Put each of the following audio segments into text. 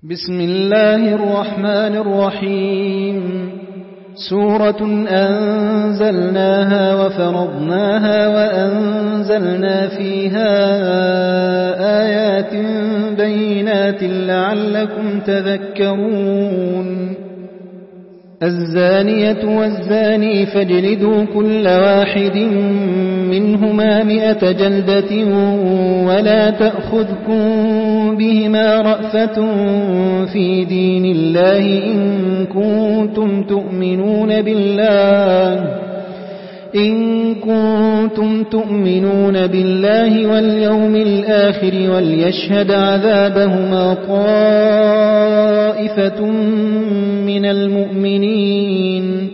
بسم الله الرحمن الرحيم. سورة أنزلناها وفرضناها وأنزلنا فيها آيات بينات لعلكم تذكرون. الزانية والزاني فاجلدوا كل واحد منهما 100 جلدة ولا تأخذكم بهما رأفة في دين الله إن كنتم تؤمنون بالله واليوم الآخر وليشهد عذابهما طائفة من المؤمنين.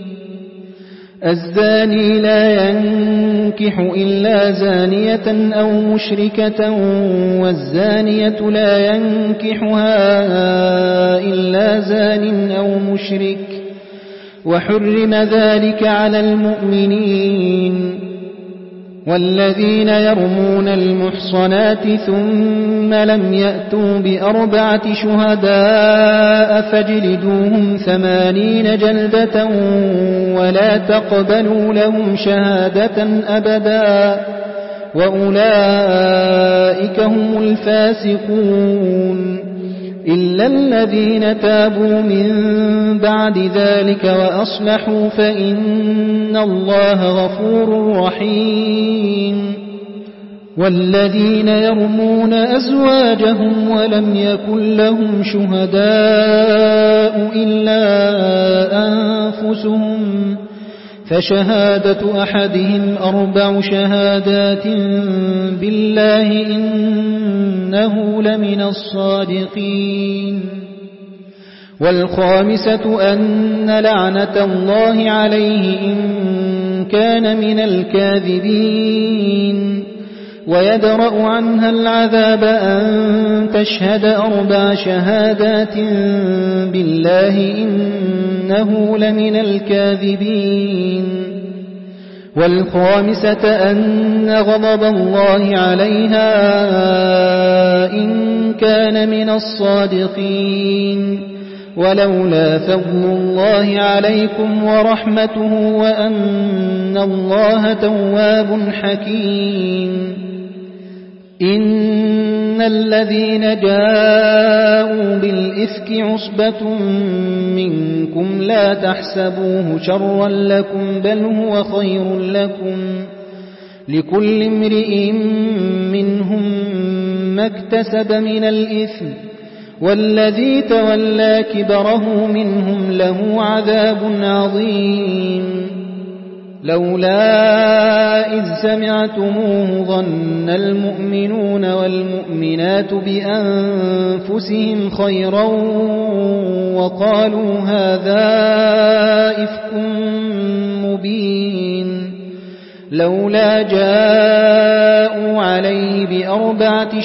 الزاني لا ينكح إلا زانية أو مشركة والزانية لا ينكحها إلا زان أو مشرك وحرم ذلك على المؤمنين. والذين يرمون المحصنات ثم لم يأتوا ب4 شهداء فاجلدوهم 80 جلدة ولا تقبلوا لهم شهادة أبدا وأولئك هم الفاسقون. إلا الذين تابوا من بعد ذلك وأصلحوا فإن الله غفور رحيم. والذين يرمون أزواجهم ولم يكن لهم شهداء إلا أنفسهم فشهادة أحدهم 4 شهادات بالله إنه لمن الصادقين. والخامسة أن لعنة الله عليه إن كان من الكاذبين. ويدرأ عنها العذاب أن تشهد 4 شهادات بالله إنه لمن الكاذبين. والخامسة أن غضب الله عليها إن كان من الصادقين. ولولا فضل الله عليكم ورحمته وأن الله تواب حكيم. إن الذين جاءوا بالإفك عصبة منكم لا تحسبوه شرا لكم بل هو خير لكم لكل امرئ منهم ما اكتسب من الإثم والذي تولى كبره منهم له عذاب عظيم. لولا إذ سمعتموه ظن المؤمنون والمؤمنات بأنفسهم خيرا وقالوا هذا إفك مبين. لولا جاءوا عليه ب4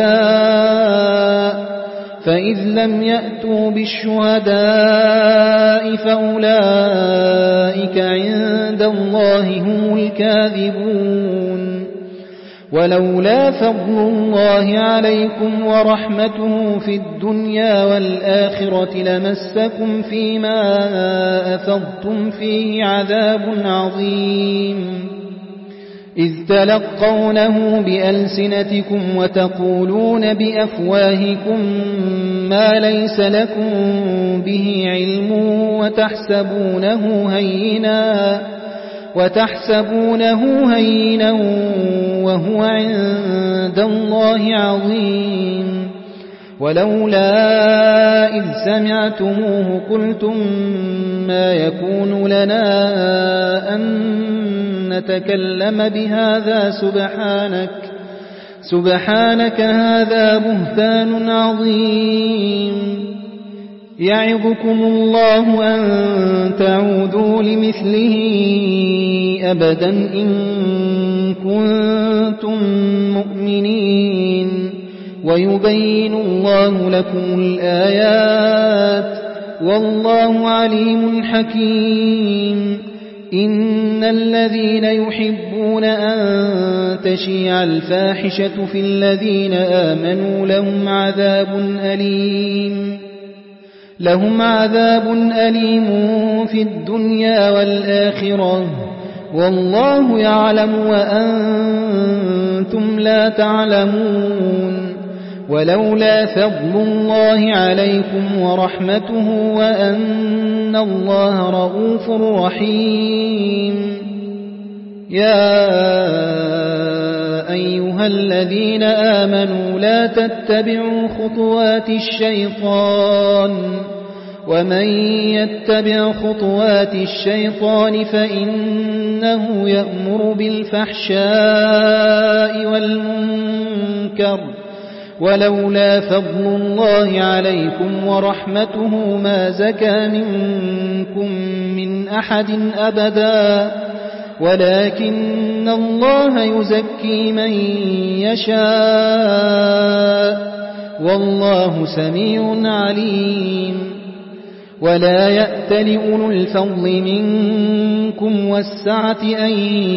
شهداء فإذ لم يأتوا بالشهداء فأولئك عند الله هم الكاذبون. ولولا فضل الله عليكم ورحمته في الدنيا والآخرة لمسكم فيما أفضتم فيه عذاب عظيم. إذ تلقونه بألسنتكم وتقولون بأفواهكم ما ليس لكم به علم وتحسبونه هينا وهو عند الله عظيم. ولولا إذ سمعتموه قلتم ما يكون لنا أن نتكلم بهذا سبحانك هذا بهتان عظيم. يعظكم الله أن تعودوا لمثله أبدا إن كنتم مؤمنين ويبين الله لكم الآيات والله عليم حكيم. إن الذين يحبون أن تشيع الفاحشة في الذين آمنوا لهم عذاب أليم لهم عذاب أليم في الدنيا والآخرة والله يعلم وأنتم لا تعلمون ولولا فضل الله عليكم ورحمته وأن الله رؤوف رحيم يا أيها الذين آمنوا لا تتبعوا خطوات الشيطان ومن يتبع خطوات الشيطان فإنه يأمر بالفحشاء والمنكر ولولا فضل الله عليكم ورحمته ما زكى منكم من أحد أبدا ولكن الله يزكي من يشاء والله سميع عليم ولا يأتل أولو الفضل منكم والسعة أن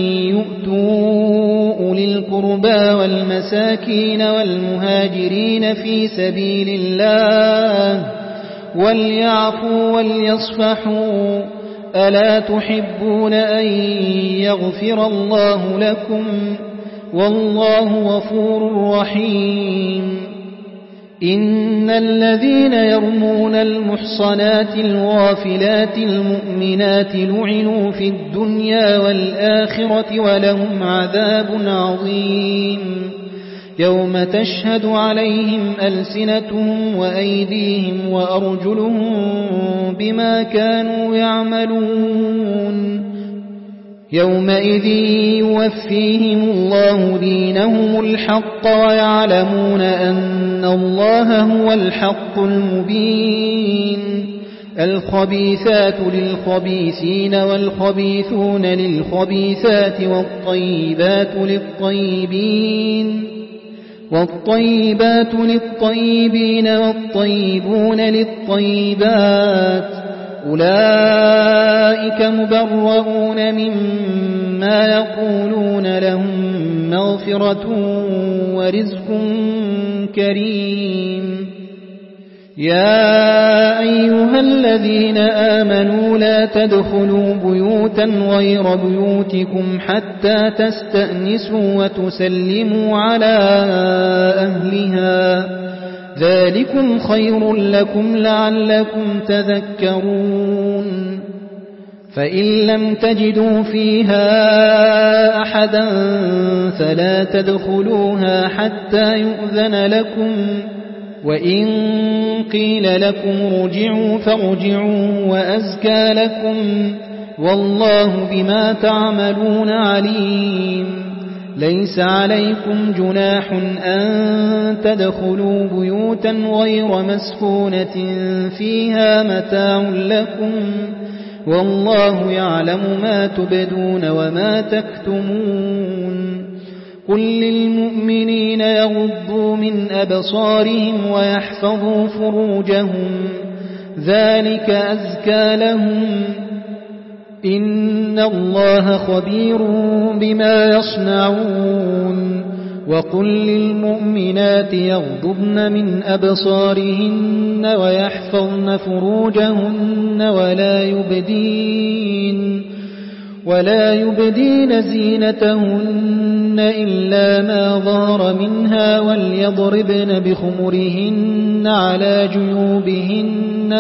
يؤتوا أولي القربى والمساكين والمهاجرين في سبيل الله وليعفوا وليصفحوا ألا تحبون أن يغفر الله لكم والله غفور رحيم إن الذين يرمون المحصنات الغافلات المؤمنات لعنوا في الدنيا والآخرة ولهم عذاب عظيم يوم تشهد عليهم ألسنتهم وأيديهم وأرجلهم بما كانوا يعملون يومئذ يوفيهم الله دينهم الحق ويعلمون أن الله هو الحق المبين الخبيثات للخبيثين والخبيثون للخبيثات والطيبات للطيبين والطيبون للطيبات أولئك مبرؤون مما يقولون لهم مغفرة ورزق كريم يا أيها الذين آمنوا لا تدخلوا بيوتا غير بيوتكم حتى تستأنسوا وتسلموا على أهلها ذلكم خير لكم لعلكم تذكرون فإن لم تجدوا فيها أحدا فلا تدخلوها حتى يؤذن لكم وإن قيل لكم ارجعوا فارجعوا وأزكى لكم والله بما تعملون عليم ليس عليكم جناح أن تدخلوا بيوتا غير مسكونة فيها متاع لكم والله يعلم ما تبدون وما تكتمون قل للمؤمنين يغضوا من أبصارهم ويحفظوا فروجهم ذلك أزكى لهم إن الله خبير بما يصنعون وقل للمؤمنات يغضبن من أبصارهن ويحفظن فروجهن ولا يبدين زينتهن إلا ما ظهر منها وليضربن بخمرهن على جيوبهن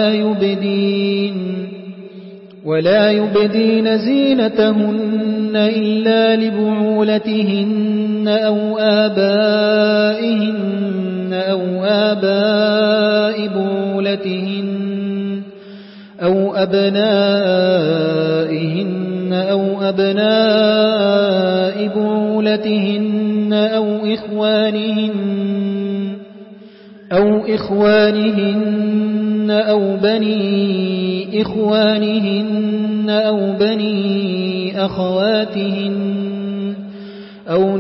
ولا يبدين زينتهن إلا لبعولتهن أو آبائهن أو آباء بعولتهن أو أبنائهن أو أبناء بعولتهن أو إخوانهن أو بني إخوانهن أو بني أخواتهن أو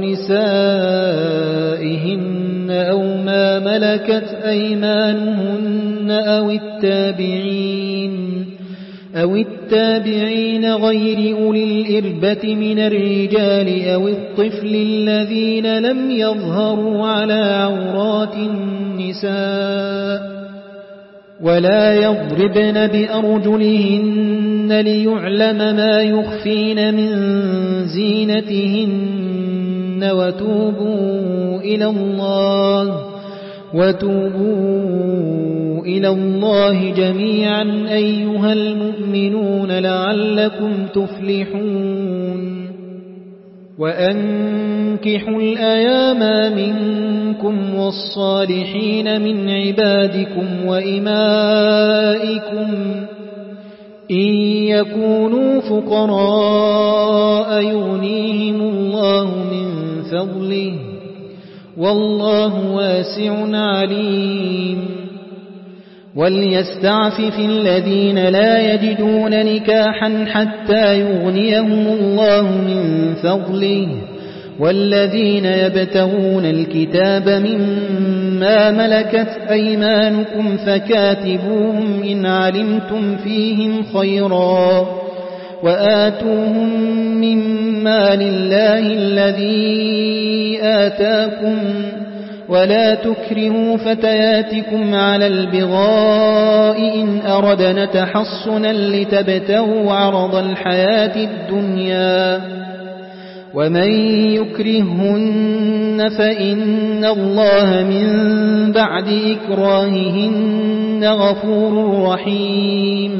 نسائهن أو ما ملكت أيمانهن أو التابعين غير أولي الإربة من الرجال أو الطفل الذين لم يظهروا على عورات النساء ولا يضربن بأرجلهن ليعلم ما يخفين من زينتهن وتوبوا إلى الله جميعا أيها المؤمنون لعلكم تفلحون وأنكحوا الأيام منكم والصالحين من عبادكم وإمائكم إن يكونوا فقراء يغنيهم الله من فضله والله واسع عليم وليستعفف الذين لا يجدون نكاحا حتى يغنيهم الله من فضله والذين يبتغون الكتاب مما ملكت أيمانكم فكاتبوهم إن علمتم فيهم خيرا وآتوهم مما لله الذي آتاكم ولا تكرهوا فتياتكم على البغاء إن أردنا تحصنا لتبتغوا عرض الحياة الدنيا ومن يكرهن فإن الله من بعد إكراههن غفور رحيم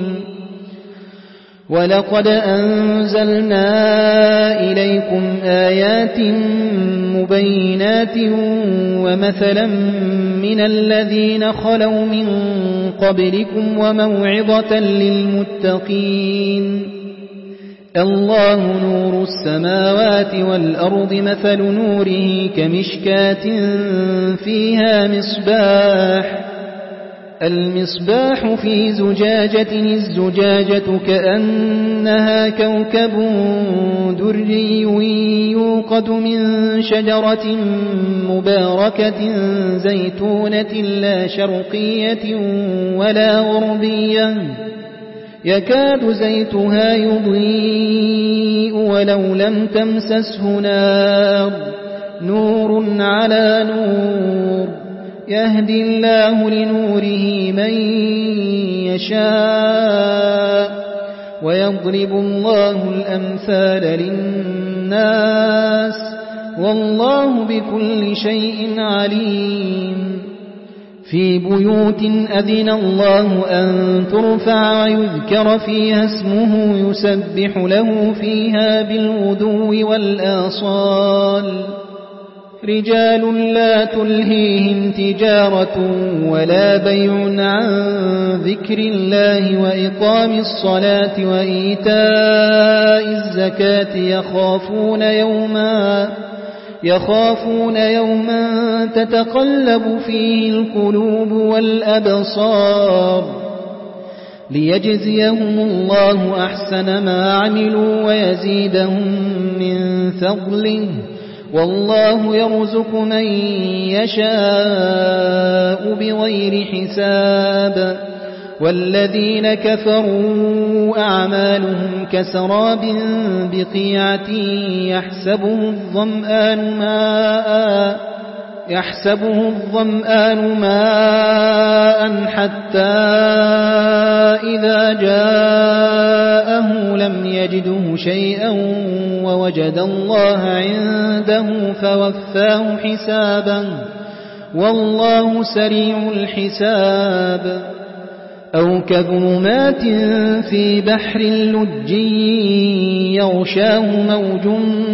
ولقد أنزلنا إليكم آيات مبينات ومثلا من الذين خلوا من قبلكم وموعظة للمتقين الله نور السماوات والأرض مثل نوره كمشكاة فيها المصباح في زجاجة الزجاجة كأنها كوكب دري يوقد من شجرة مباركة زيتونة لا شرقية ولا غربية يكاد زيتها يضيء ولو لم تمسسه نار نور على نور يهدي الله لنوره من يشاء ويضرب الله الأمثال للناس والله بكل شيء عليم في بيوت أذن الله أن ترفع ويذكر فيها اسمه يسبح له فيها بالغدو والآصال رجال لا تلهيهم تجارة ولا بيع عن ذكر الله وإقام الصلاة وإيتاء الزكاة يخافون يوما تتقلب فيه القلوب والأبصار ليجزيهم الله أحسن ما عملوا ويزيدهم من فضله والله يرزق من يشاء بغير حساب والذين كفروا أعمالهم كسراب بقيعة يحسبه الظمآن ماء حتى إذا جاءه لم يجده شيئا ووجد الله عنده فوفاه حسابا والله سريع الحساب أو كظلمات في بحر لجي يغشاه موج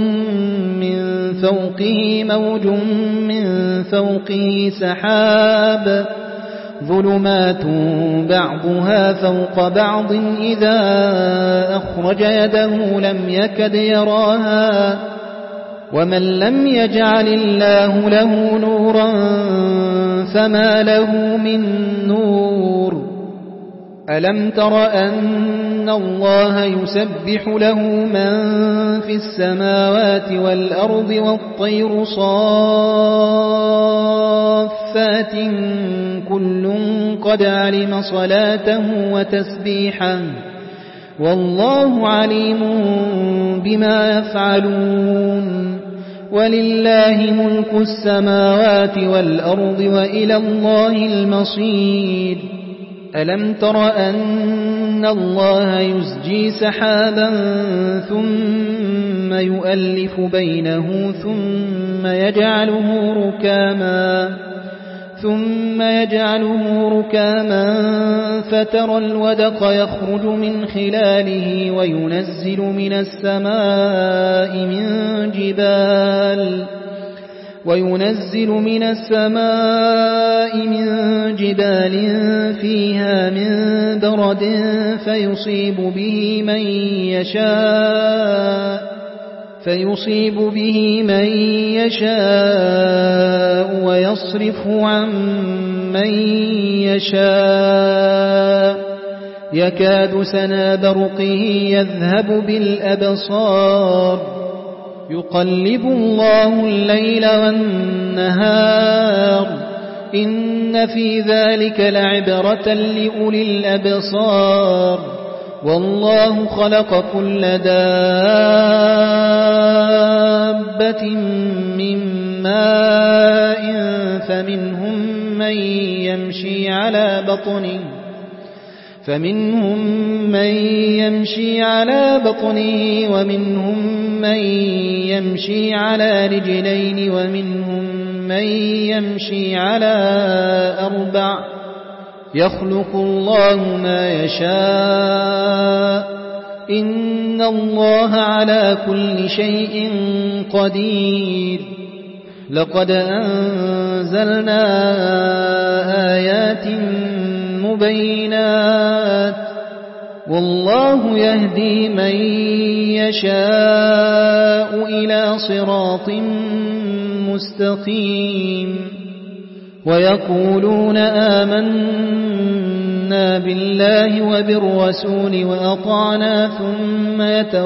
من فوقه سحاب ظلمات بعضها فوق بعض إذا أخرج يده لم يكد يراها ومن لم يجعل الله له نورا فما له من نور ألم تر أن الله يسبح له من في السماوات والأرض والطير صافات كل قد علم صلاته وتسبيحا والله عليم بما يفعلون ولله ملك السماوات والأرض وإلى الله المصير ألم تر أن الله يزجي سحابا ثم يؤلف بينه ثم يجعله ركاما فترى الودق يخرج من خلاله وينزل من السماء من جبال فيها من برد فيصيب به من يشاء ويصرفه عن من يشاء يكاد سنا برقه يذهب بالأبصار يقلب الله الليل والنهار إن في ذلك لعبرة لأولي الأبصار والله خلق كل دابة من ماء فمنهم من يمشي على بطنه ومنهم من يمشي على رجلين ومنهم من يمشي على أربع يخلق الله ما يشاء إن الله على كل شيء قدير لقد أنزلنا آيات مبينات والله يهدي من يشاء إلى صراط مستقيم ويقولون آمنا بالله وبالرسول وأطعنا ثم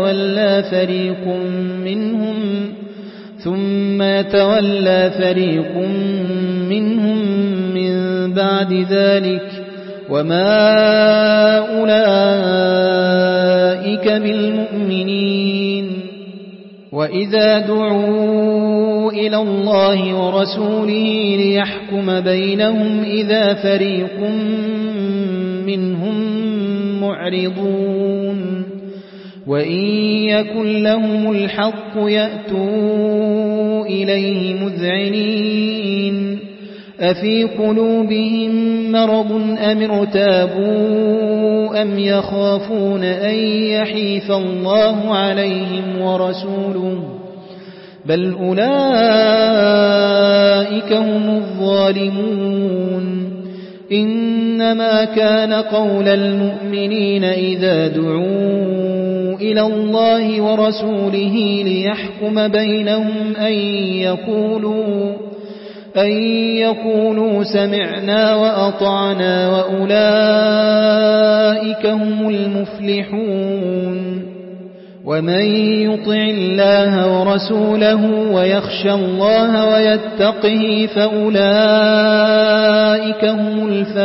يتولى فريق منهم من بعد ذلك وما أولئك بالمؤمنين وإذا دعوا إلى الله ورسوله ليحكم بينهم إذا فريق منهم معرضون وإن يكن لهم الحق يأتوا إليه مذعنين أفي قلوبهم مرض أم ارتابوا أم يخافون أن يحيف الله عليهم ورسوله بل أولئك هم الظالمون إنما كان قول المؤمنين إذا دعوا إلى الله ورسوله ليحكم بينهم أن يقولوا سمعنا وأطعنا وأولئك هم المفلحون ومن يطع الله ورسوله ويخشى الله ويتقه فأولئك هم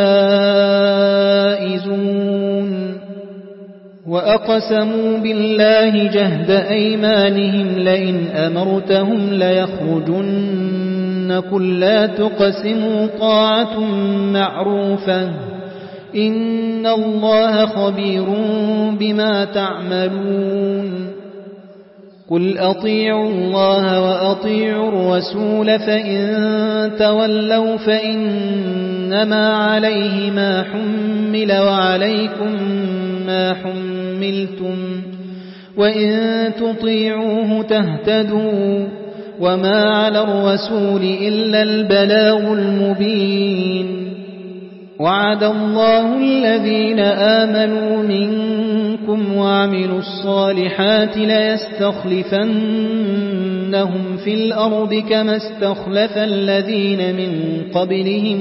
الفائزون وأقسموا بالله جهد أيمانهم لئن أمرتهم ليخرجن قل لا تقسموا طاعة معروفة إن الله خبير بما تعملون قل أطيعوا الله وأطيعوا الرسول فإن تولوا فإنما عليه ما حمل وعليكم ما حملتم وإن تطيعوه تهتدوا وما على الرسول إلا البلاغ المبين وعد الله الذين آمنوا منكم وعملوا الصالحات ليستخلفنهم في الأرض كما استخلف الذين من قبلهم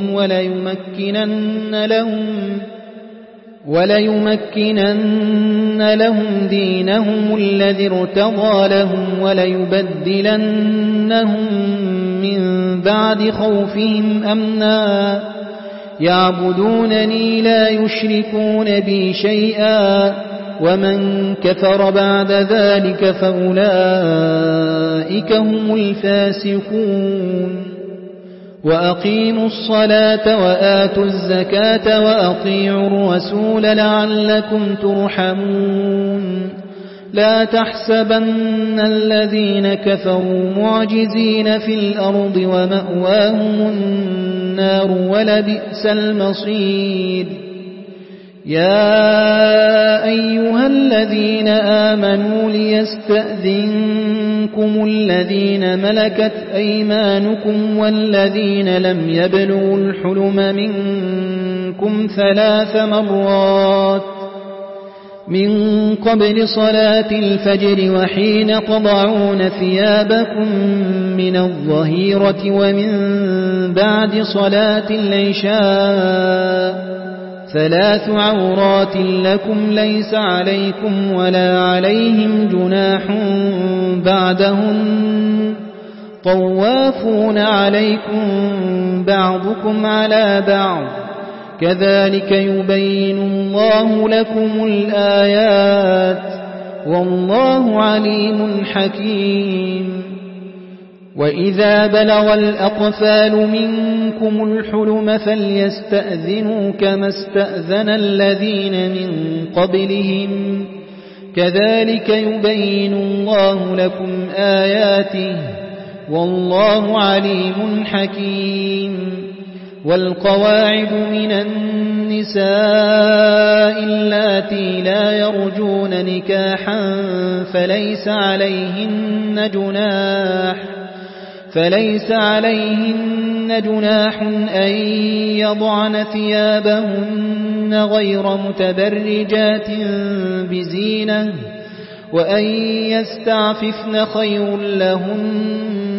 وليمكنن لهم دينهم الذي ارتضى لهم وليبدلنهم من بعد خوفهم أمنا يعبدونني لا يشركون بي شيئا ومن كفر بعد ذلك فأولئك هم الفاسقون وأقيموا الصلاة وآتوا الزكاة وأطيعوا الرسول لعلكم ترحمون لا تحسبن الذين كفروا معجزين في الأرض ومأواهم النار ولبئس المصير يا أيها الذين آمنوا ليستأذنكم الذين ملكت أيمانكم والذين لم يبلغوا الحلم منكم 3 مرات من قبل صلاة الفجر وحين تضعون ثيابكم من الظهيرة ومن بعد صلاة العشاء 3 عورات لكم ليس عليكم ولا عليهم جناح بعدهن طوافون عليكم بعضكم على بعض كذلك يبين الله لكم الآيات والله عليم حكيم وإذا بلغ الأطفال منكم الحلم فليستأذنوا كما استأذن الذين من قبلهم كذلك يبين الله لكم آياته والله عليم حكيم والقواعد من النساء اللاتي لا يرجون نكاحا فليس عليهن جناح أن يضعن ثيابهن غير متبرجات بزينة وأن يستعففن خير لهن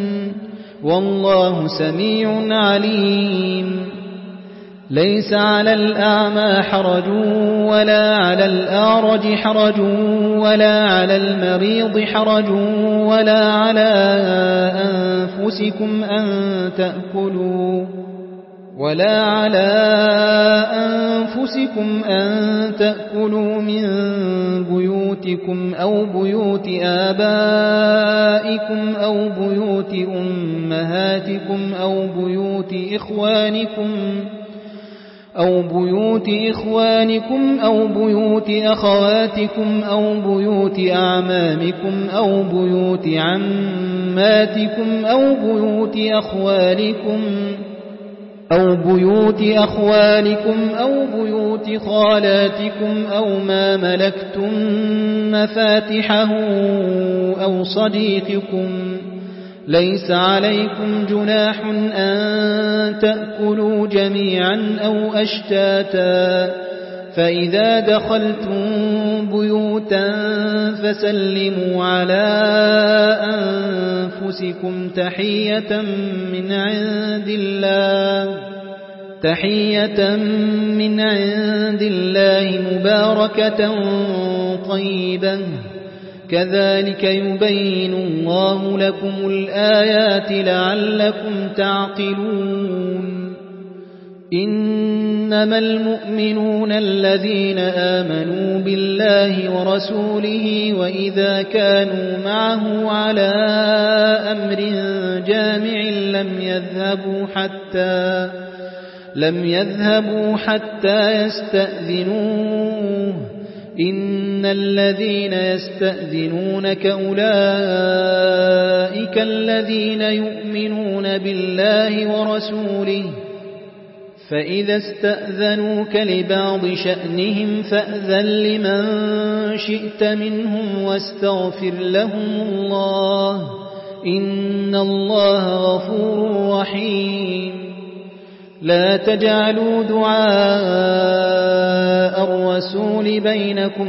والله سميع عليم ليس على الأعمى حرج ولا على الأعرج حرج ولا على المريض حرج ولا على أنفسكم أن تأكلوا من بيوتكم أو بيوت آبائكم أو بيوت أمهاتكم أو بيوت إخوانكم أو بيوت أخواتكم أو بيوت أعمامكم أو بيوت عماتكم أو بيوت أخوالكم أو بيوت خالاتكم أو ما ملكتم مفاتحه أو صديقكم ليس عليكم جناح أن تأكلوا جميعا أو أشتاتا فإذا دخلتم بيوتا فسلموا على أنفسكم تحية من عند الله مباركة طيبة كذلك يبين الله لكم الآيات لعلكم تعقلون إنما المؤمنون الذين آمنوا بالله ورسوله وإذا كانوا معه على أمر جامع لم يذهبوا حتى يستأذنوه إن الذين يستأذنونك أولئك الذين يؤمنون بالله ورسوله فإذا استأذنوك لبعض شأنهم فأذن لمن شئت منهم واستغفر لهم الله إن الله غفور رحيم لا تجعلوا دعاء الرسول بينكم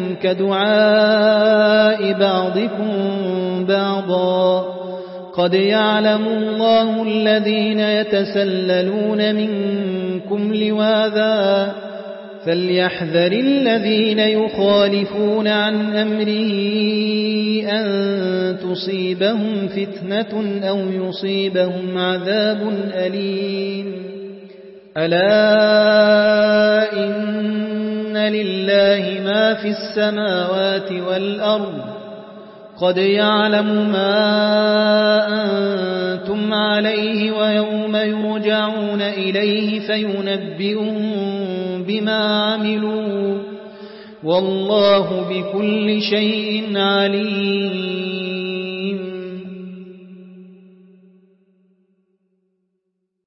كدعاء بعضكم بعضا قد يعلم الله الذين يتسللون منكم لواذا فليحذر الذين يخالفون عن أمره أن تصيبهم فتنة أو يصيبهم عذاب أليم ألا إن لله ما في السماوات والأرض قد يعلم ما أنتم عليه ويوم يرجعون إليه فينبئهم بما عملوا والله بكل شيء عليم